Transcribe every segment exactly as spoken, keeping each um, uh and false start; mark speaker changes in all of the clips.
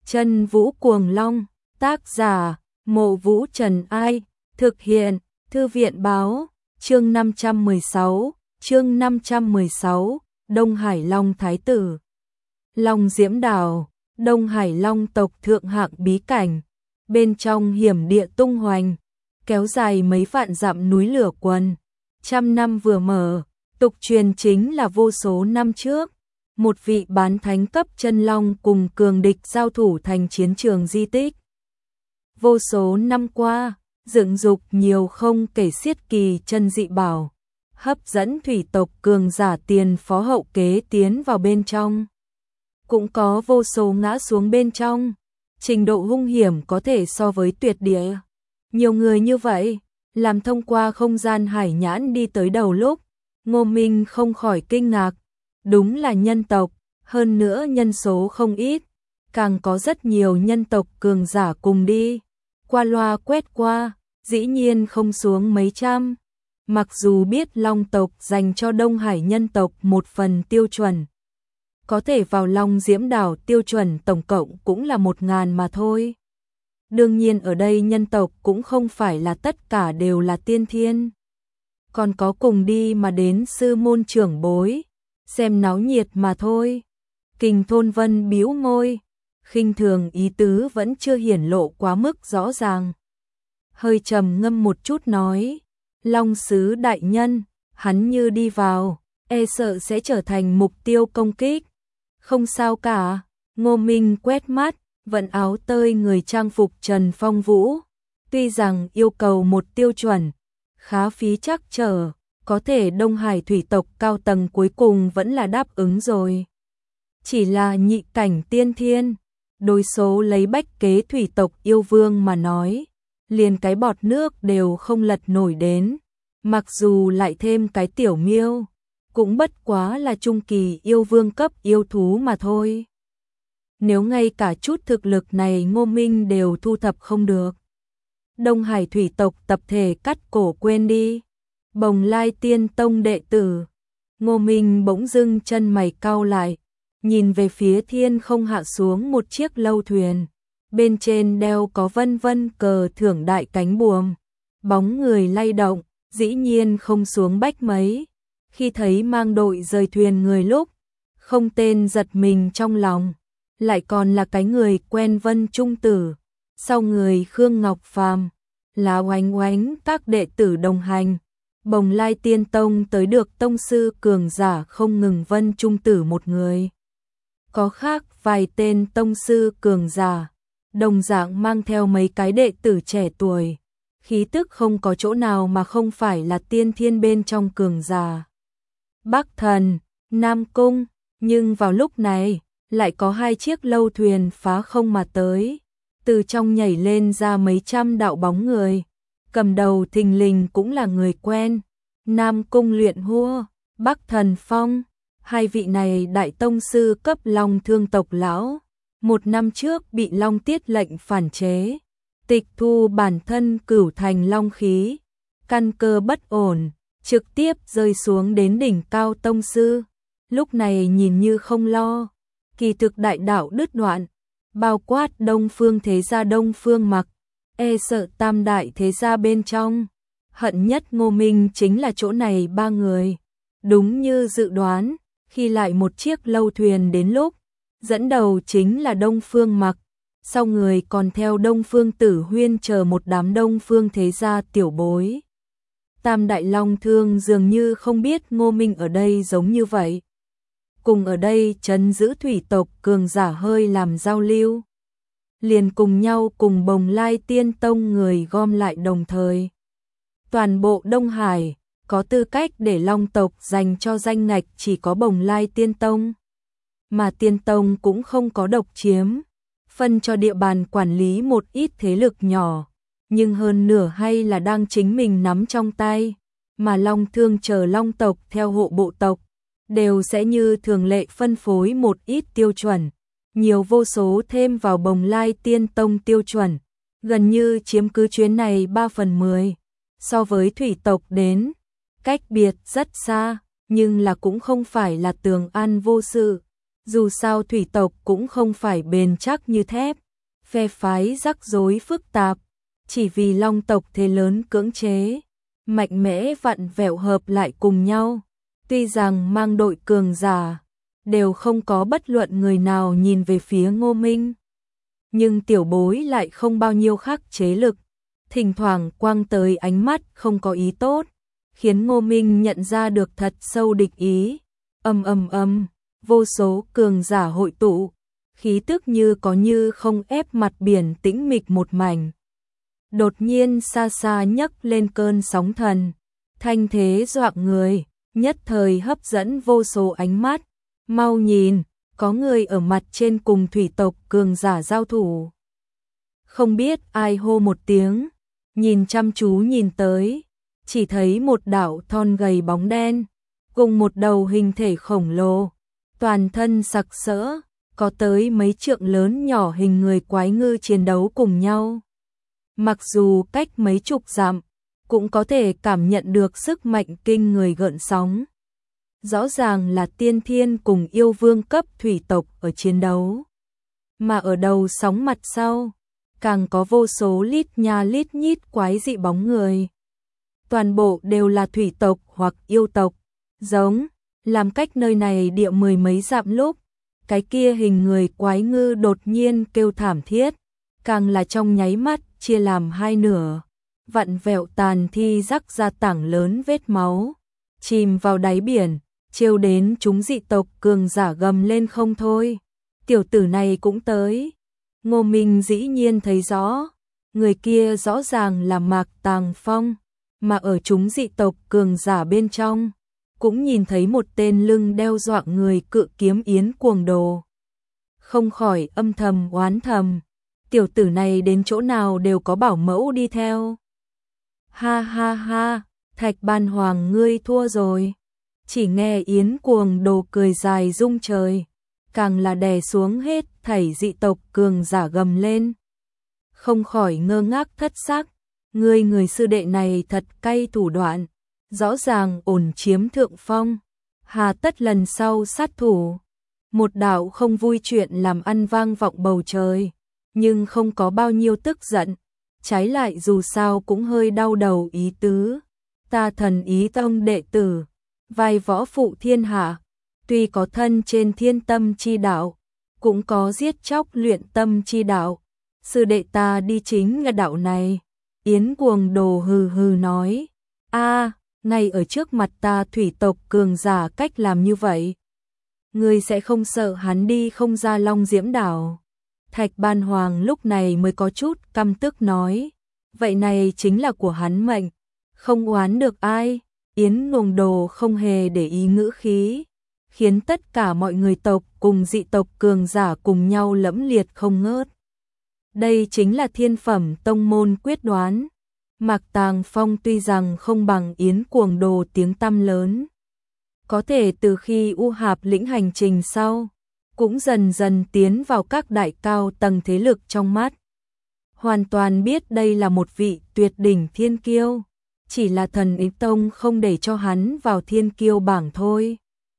Speaker 1: Chân Vũ Cuồng Long, tác giả, Mộ Vũ Trần Ai, thực hiện, Thư viện Báo, chương năm trăm mười sáu, chương năm trăm mười sáu, Đông Hải Long Thái Tử. Long Diễm Đảo, Đông Hải Long tộc thượng hạng bí cảnh, bên trong hiểm địa tung hoành, kéo dài mấy vạn dặm núi lửa quần, trăm năm vừa mở, tục truyền chính là vô số năm trước. Một vị bán thánh cấp chân long cùng cường địch giao thủ thành chiến trường di tích. Vô số năm qua, dựng dục nhiều không kể xiết kỳ chân dị bảo, hấp dẫn thủy tộc cường giả tiền phó hậu kế tiến vào bên trong. Cũng có vô số ngã xuống bên trong, trình độ hung hiểm có thể so với tuyệt địa. Nhiều người như vậy, làm thông qua không gian hải nhãn đi tới đầu lúc, Ngô Minh không khỏi kinh ngạc. Đúng là nhân tộc, hơn nữa nhân số không ít, càng có rất nhiều nhân tộc cường giả cùng đi. Qua loa quét qua, dĩ nhiên không xuống mấy trăm. Mặc dù biết Long tộc dành cho Đông Hải nhân tộc một phần tiêu chuẩn, có thể vào Long Diễm Đảo tiêu chuẩn tổng cộng cũng là một ngàn mà thôi. Đương nhiên ở đây nhân tộc cũng không phải là tất cả đều là tiên thiên. Còn có cùng đi mà đến sư môn trưởng bối, xem náo nhiệt mà thôi. Kình Thôn Vân bĩu môi, khinh thường ý tứ vẫn chưa hiển lộ quá mức rõ ràng. Hơi trầm ngâm một chút nói, Long sứ đại nhân, hắn như đi vào, e sợ sẽ trở thành mục tiêu công kích. Không sao cả, Ngô Minh quét mắt, vận áo tơi người trang phục Trần Phong Vũ. Tuy rằng yêu cầu một tiêu chuẩn, khá phí chắc trở, có thể Đông Hải thủy tộc cao tầng cuối cùng vẫn là đáp ứng rồi. Chỉ là nhị cảnh tiên thiên, đối số lấy bách kế thủy tộc yêu vương mà nói, liền cái bọt nước đều không lật nổi đến, mặc dù lại thêm cái tiểu miêu, cũng bất quá là trung kỳ yêu vương cấp yêu thú mà thôi. Nếu ngay cả chút thực lực này Ngô Minh đều thu thập không được, Đông Hải thủy tộc tập thể cắt cổ quên đi. Bồng Lai Tiên Tông đệ tử. Ngô Minh bỗng dưng chân mày cau lại, nhìn về phía thiên không hạ xuống một chiếc lâu thuyền, bên trên đeo có vân vân cờ thưởng đại cánh buồm, bóng người lay động, dĩ nhiên không xuống bách mấy. Khi thấy mang đội rời thuyền người lúc, không tên giật mình trong lòng, lại còn là cái người quen Vân Trung Tử, sau người Khương Ngọc Phàm, là oánh oánh các đệ tử đồng hành. Bồng Lai Tiên Tông tới được tông sư cường giả không ngừng Vân Trung Tử một người. Có khác vài tên tông sư cường giả, đồng dạng mang theo mấy cái đệ tử trẻ tuổi. Khí tức không có chỗ nào mà không phải là tiên thiên bên trong cường giả. Bắc Thần, Nam Cung, nhưng vào lúc này, lại có hai chiếc lâu thuyền phá không mà tới. Từ trong nhảy lên ra mấy trăm đạo bóng người. Cầm đầu thình lình cũng là người quen, Nam Cung Luyện Hua, Bắc Thần Phong, hai vị này đại tông sư cấp Long Thương tộc lão, một năm trước bị Long Tiết lệnh phản chế, tịch thu bản thân cửu thành long khí, căn cơ bất ổn, trực tiếp rơi xuống đến đỉnh cao tông sư, lúc này nhìn như không lo, kỳ thực đại đạo đứt đoạn, bao quát Đông Phương thế gia Đông Phương Mặc. E sợ tam đại thế gia bên trong, hận nhất Ngô Minh chính là chỗ này ba người. Đúng như dự đoán, khi lại một chiếc lâu thuyền đến lúc, dẫn đầu chính là Đông Phương Mặc, sau người còn theo Đông Phương Tử Huyên chờ một đám Đông Phương thế gia tiểu bối. Tam đại long thương dường như không biết Ngô Minh ở đây giống như vậy. Cùng ở đây trấn giữ thủy tộc cường giả hơi làm giao lưu. Liền cùng nhau cùng Bồng Lai Tiên Tông người gom lại đồng thời. Toàn bộ Đông Hải, có tư cách để Long tộc dành cho danh ngạch chỉ có Bồng Lai Tiên Tông. Mà Tiên Tông cũng không có độc chiếm, phân cho địa bàn quản lý một ít thế lực nhỏ, nhưng hơn nửa hay là đang chính mình nắm trong tay. Mà Long Thương chờ Long tộc theo hộ bộ tộc, đều sẽ như thường lệ phân phối một ít tiêu chuẩn. Nhiều vô số thêm vào Bồng Lai Tiên Tông tiêu chuẩn, gần như chiếm cứ chuyến này ba phần mười. So với thủy tộc đến, cách biệt rất xa, nhưng là cũng không phải là tường an vô sự. Dù sao thủy tộc cũng không phải bền chắc như thép, phe phái rắc rối phức tạp, chỉ vì long tộc thế lớn cưỡng chế, mạnh mẽ vặn vẹo hợp lại cùng nhau. Tuy rằng mang đội cường giả, đều không có bất luận người nào nhìn về phía Ngô Minh. Nhưng tiểu bối lại không bao nhiêu khắc chế lực, thỉnh thoảng quăng tới ánh mắt không có ý tốt, khiến Ngô Minh nhận ra được thật sâu địch ý. Ầm ầm ầm, vô số cường giả hội tụ, khí tức như có như không ép mặt biển tĩnh mịch một mảnh. Đột nhiên xa xa nhấc lên cơn sóng thần, thanh thế dọa người, nhất thời hấp dẫn vô số ánh mắt. Mau nhìn, có người ở mặt trên cùng thủy tộc cường giả giao thủ. Không biết ai hô một tiếng, nhìn chăm chú nhìn tới, chỉ thấy một đạo thon gầy bóng đen, cùng một đầu hình thể khổng lồ, toàn thân sặc sỡ, có tới mấy trượng lớn nhỏ hình người quái ngư chiến đấu cùng nhau. Mặc dù cách mấy chục dặm, cũng có thể cảm nhận được sức mạnh kinh người gợn sóng. Rõ ràng là tiên thiên cùng yêu vương cấp thủy tộc ở chiến đấu. Mà ở đầu sóng mặt sau, càng có vô số lít nha lít nhít quái dị bóng người. Toàn bộ đều là thủy tộc hoặc yêu tộc, giống, làm cách nơi này địa mười mấy dặm lúc. Cái kia hình người quái ngư đột nhiên kêu thảm thiết, càng là trong nháy mắt chia làm hai nửa, vặn vẹo tàn thi rắc ra tảng lớn vết máu, chìm vào đáy biển, trêu đến chúng dị tộc cường giả gầm lên không thôi. Tiểu tử này cũng tới. Ngô Minh dĩ nhiên thấy rõ, người kia rõ ràng là Mạc Tàng Phong, mà ở chúng dị tộc cường giả bên trong, cũng nhìn thấy một tên lưng đeo dọa người cự kiếm yến cuồng đồ. Không khỏi âm thầm oán thầm, tiểu tử này đến chỗ nào đều có bảo mẫu đi theo. Ha ha ha, Thạch Ban Hoàng ngươi thua rồi. Chỉ nghe yến cuồng đồ cười dài rung trời, càng là đè xuống hết thảy dị tộc cường giả gầm lên. Không khỏi ngơ ngác thất sắc, ngươi người sư đệ này thật cay thủ đoạn, rõ ràng ổn chiếm thượng phong, hà tất lần sau sát thủ. Một đạo không vui chuyện làm ăn vang vọng bầu trời, nhưng không có bao nhiêu tức giận, trái lại dù sao cũng hơi đau đầu ý tứ. Ta Thần Ý Tông đệ tử, vai võ phụ thiên hạ, tuy có thân trên thiên tâm chi đạo, cũng có giết chóc luyện tâm chi đạo, sư đệ ta đi chính là đạo này. Yến cuồng đồ hừ hừ nói, a, ngay ở trước mặt ta thủy tộc cường giả cách làm như vậy, ngươi sẽ không sợ hắn đi không ra Long Diễm đảo? Thạch Ban Hoàng lúc này mới có chút căm tức nói, vậy này chính là của hắn mệnh, không oán được ai. Yến cuồng đồ không hề để ý ngữ khí, khiến tất cả mọi người tộc cùng dị tộc cường giả cùng nhau lẫm liệt không ngớt. Đây chính là thiên phẩm tông môn quyết đoán. Mạc Tàng Phong tuy rằng không bằng Yến cuồng đồ tiếng tăm lớn, có thể từ khi U Hạp lĩnh hành trình sau, cũng dần dần tiến vào các đại cao tầng thế lực trong mắt. Hoàn toàn biết đây là một vị tuyệt đỉnh thiên kiêu, chỉ là Thần Ý Tông không để cho hắn vào thiên kiêu bảng thôi.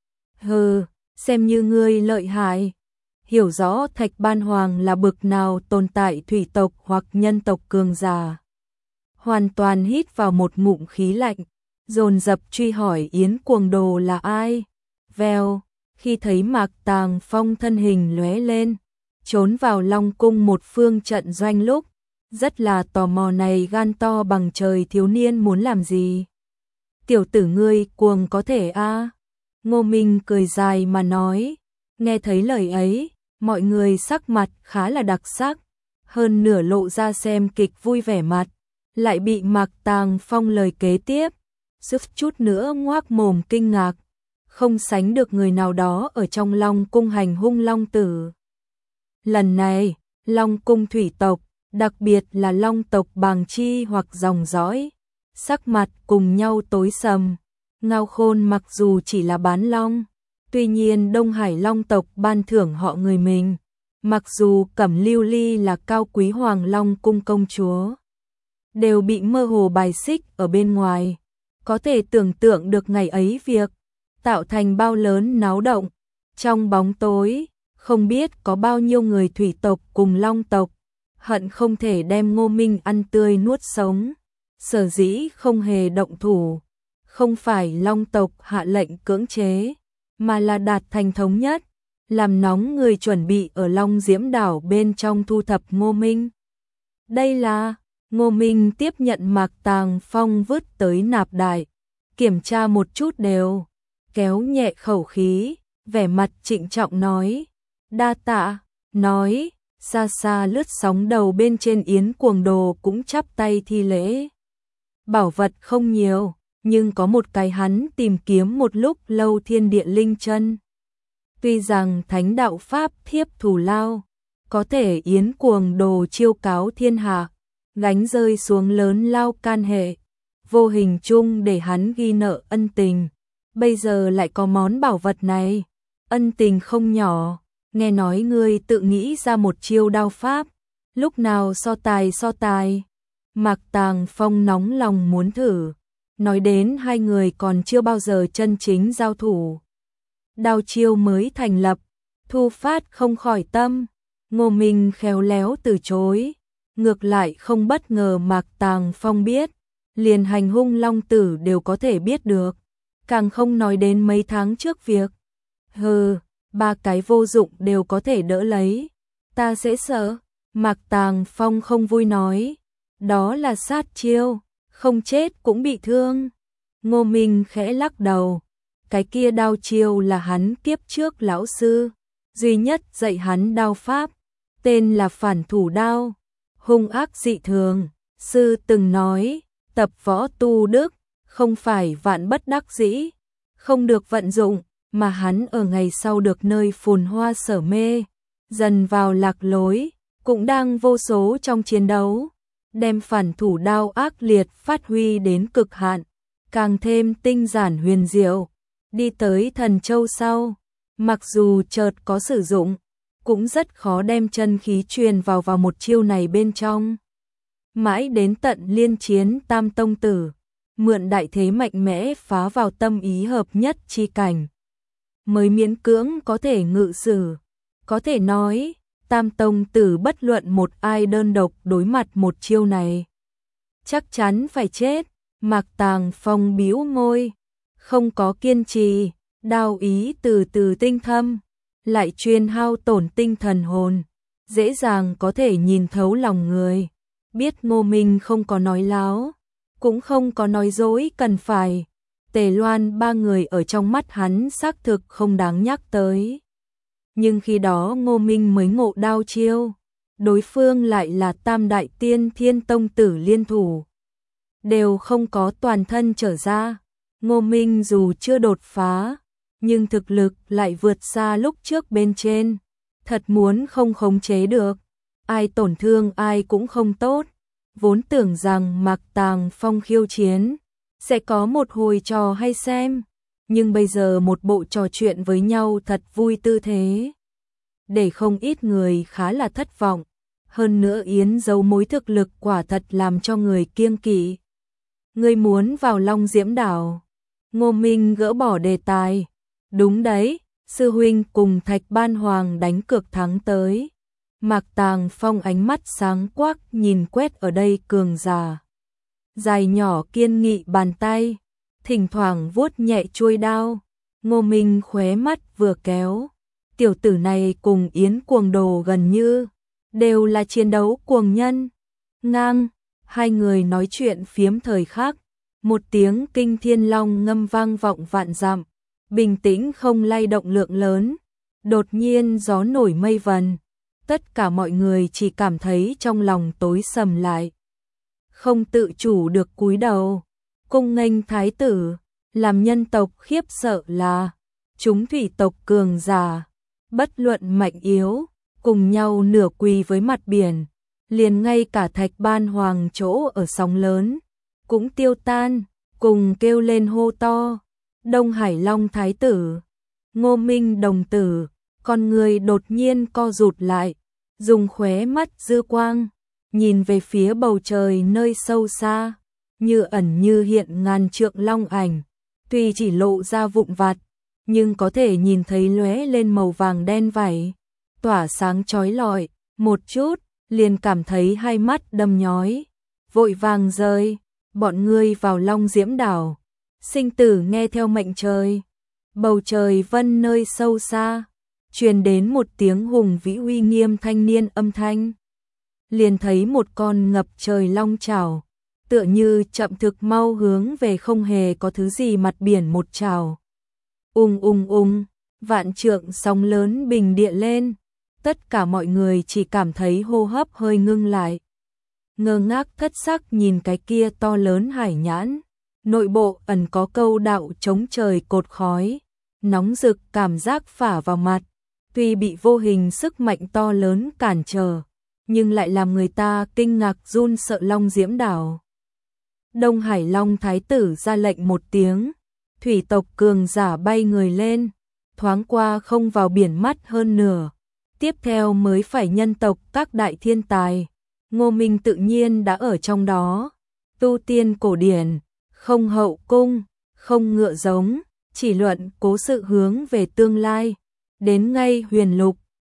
Speaker 1: Hừ, xem như ngươi lợi hại. Hiểu rõ Thạch Ban Hoàng là bực nào tồn tại thủy tộc hoặc nhân tộc cường giả. Hoàn toàn hít vào một ngụm khí lạnh, dồn dập truy hỏi Yến cuồng đồ là ai. Vèo, khi thấy Mạc Tàng Phong thân hình lóe lên, trốn vào Long cung một phương trận doanh lúc, rất là tò mò này gan to bằng trời thiếu niên muốn làm gì. Tiểu tử ngươi cuồng có thể a? À? Ngô Minh cười dài mà nói, nghe thấy lời ấy, mọi người sắc mặt khá là đặc sắc, hơn nửa lộ ra xem kịch vui vẻ mặt, lại bị Mạc Tàng Phong lời kế tiếp, sức chút nữa ngoác mồm kinh ngạc, không sánh được người nào đó ở trong Long cung hành hung long tử. Lần này, Long cung thủy tộc, đặc biệt là long tộc Bàng Chi hoặc dòng dõi, sắc mặt cùng nhau tối sầm. Ngao Khôn mặc dù chỉ là bán long, tuy nhiên Đông Hải Long tộc ban thưởng họ người mình, mặc dù Cẩm Lưu Ly là cao quý Hoàng Long cung công chúa, đều bị mơ hồ bài xích ở bên ngoài, có thể tưởng tượng được ngày ấy việc tạo thành bao lớn náo động. Trong bóng tối, không biết có bao nhiêu người thủy tộc cùng long tộc, hận không thể đem Ngô Minh ăn tươi nuốt sống. Sở dĩ không hề động thủ, không phải long tộc hạ lệnh cưỡng chế, mà là đạt thành thống nhất, làm nóng người chuẩn bị ở Long Diễm Đảo bên trong thu thập Ngô Minh. Đây là, Ngô Minh tiếp nhận Mạc Tàng Phong vứt tới nạp đại, kiểm tra một chút đều, kéo nhẹ khẩu khí, vẻ mặt trịnh trọng nói, đa tạ, nói, xa xa lướt sóng đầu bên trên yến cuồng đồ cũng chắp tay thi lễ. Bảo vật không nhiều, nhưng có một cái hắn tìm kiếm một lúc lâu thiên địa linh chân. Tuy rằng thánh đạo pháp thiếp thù lao, có thể yến cuồng đồ chiêu cáo thiên hạ, gánh rơi xuống lớn lao can hệ, vô hình chung để hắn ghi nợ ân tình. Bây giờ lại có món bảo vật này, ân tình không nhỏ, nghe nói ngươi tự nghĩ ra một chiêu đao pháp, lúc nào so tài so tài. Mạc Tàng Phong nóng lòng muốn thử, nói đến hai người còn chưa bao giờ chân chính giao thủ. Đao chiêu mới thành lập, Thu Phát không khỏi tâm, Ngô Minh khéo léo từ chối, ngược lại không bất ngờ Mạc Tàng Phong biết, liền hành hung long tử đều có thể biết được, càng không nói đến mấy tháng trước việc. Hừ, ba cái vô dụng đều có thể đỡ lấy, ta sẽ sợ. Mạc Tàng Phong không vui nói, đó là sát chiêu, không chết cũng bị thương. Ngô Minh khẽ lắc đầu, cái kia đao chiêu là hắn kiếp trước lão sư, duy nhất dạy hắn đao pháp, tên là phản thủ đao, hung ác dị thường. Sư từng nói, tập võ tu đức, không phải vạn bất đắc dĩ, không được vận dụng, mà hắn ở ngày sau được nơi phồn hoa sở mê, dần vào lạc lối, cũng đang vô số trong chiến đấu, đem phản thủ đao ác liệt phát huy đến cực hạn, càng thêm tinh giản huyền diệu. Đi tới Thần Châu sau, mặc dù chợt có sử dụng, cũng rất khó đem chân khí truyền vào vào một chiêu này bên trong. Mãi đến tận liên chiến Tam Tông Tử, mượn đại thế mạnh mẽ phá vào tâm ý hợp nhất chi cảnh, mới miễn cưỡng có thể ngự sử. Có thể nói, Tam Tông Tử bất luận một ai đơn độc đối mặt một chiêu này, chắc chắn phải chết. Mạc Tàng Phong bĩu môi, không có kiên trì, đao ý từ từ tinh thâm, lại chuyên hao tổn tinh thần hồn, dễ dàng có thể nhìn thấu lòng người. Biết Ngô Minh không có nói láo, cũng không có nói dối cần phải. Tề Loan ba người ở trong mắt hắn xác thực không đáng nhắc tới. Nhưng khi đó Ngô Minh mới ngộ đao chiêu, đối phương lại là Tam Đại Tiên Thiên Tông Tử liên thủ, đều không có toàn thân trở ra. Ngô Minh dù chưa đột phá, nhưng thực lực lại vượt xa lúc trước bên trên, thật muốn không khống chế được, ai tổn thương ai cũng không tốt. Vốn tưởng rằng Mạc Tàng Phong khiêu chiến sẽ có một hồi trò hay xem, nhưng bây giờ một bộ trò chuyện với nhau thật vui tư thế, để không ít người khá là thất vọng. Hơn nữa Yến giấu mối thực lực quả thật làm cho người kiêng kỵ. Ngươi muốn vào Long Diễm Đảo? Ngô Minh gỡ bỏ đề tài. Đúng đấy, sư huynh cùng Thạch Ban Hoàng đánh cược thắng tới. Mạc Tàng Phong ánh mắt sáng quắc nhìn quét ở đây cường giả. Dài nhỏ kiên nghị bàn tay, thỉnh thoảng vuốt nhẹ chuôi đao. Ngô Minh khóe mắt vừa kéo. Tiểu tử này cùng Yến Cuồng Đồ gần như đều là chiến đấu cuồng nhân. Ngang, hai người nói chuyện phiếm thời khắc, một tiếng kinh thiên long ngâm vang vọng vạn dặm, bình tĩnh không lay động lượng lớn. Đột nhiên gió nổi mây vần, tất cả mọi người chỉ cảm thấy trong lòng tối sầm lại, không tự chủ được cúi đầu, cung nghênh thái tử. Làm nhân tộc khiếp sợ là chúng thủy tộc cường giả, bất luận mạnh yếu, cùng nhau nửa quỳ với mặt biển, liền ngay cả Thạch Ban Hoàng chỗ ở sóng lớn cũng tiêu tan, cùng kêu lên hô to, Đông Hải Long thái tử. Ngô Minh đồng tử, con người đột nhiên co rụt lại, dùng khóe mắt dư quang nhìn về phía bầu trời nơi sâu xa, như ẩn như hiện ngàn trượng long ảnh, tuy chỉ lộ ra vụn vặt, nhưng có thể nhìn thấy lóe lên màu vàng đen vảy, tỏa sáng chói lọi, một chút, liền cảm thấy hai mắt đâm nhói, vội vàng rơi, bọn ngươi vào Long Diễm Đảo, sinh tử nghe theo mệnh trời. Bầu trời vân nơi sâu xa, truyền đến một tiếng hùng vĩ uy nghiêm thanh niên âm thanh. Liền thấy một con ngập trời long chảo, tựa như chậm thực mau hướng về không hề có thứ gì mặt biển một chảo. Ung ung ung, vạn trượng sóng lớn bình địa lên, tất cả mọi người chỉ cảm thấy hô hấp hơi ngưng lại. Ngơ ngác thất sắc nhìn cái kia to lớn hải nhãn, nội bộ ẩn có câu đạo chống trời cột khói, nóng rực cảm giác phả vào mặt, tuy bị vô hình sức mạnh to lớn cản trở, nhưng lại làm người ta kinh ngạc run sợ. Long Diễm Đảo. Đông Hải Long Thái tử ra lệnh một tiếng, thủy tộc cường giả bay người lên, thoáng qua không vào biển mắt hơn nửa. Tiếp theo mới phải nhân tộc các đại thiên tài, Ngô Minh tự nhiên đã ở trong đó. Tu tiên cổ điển, không hậu cung, không ngựa giống, chỉ luận cố sự hướng về tương lai, đến ngay huyền lục,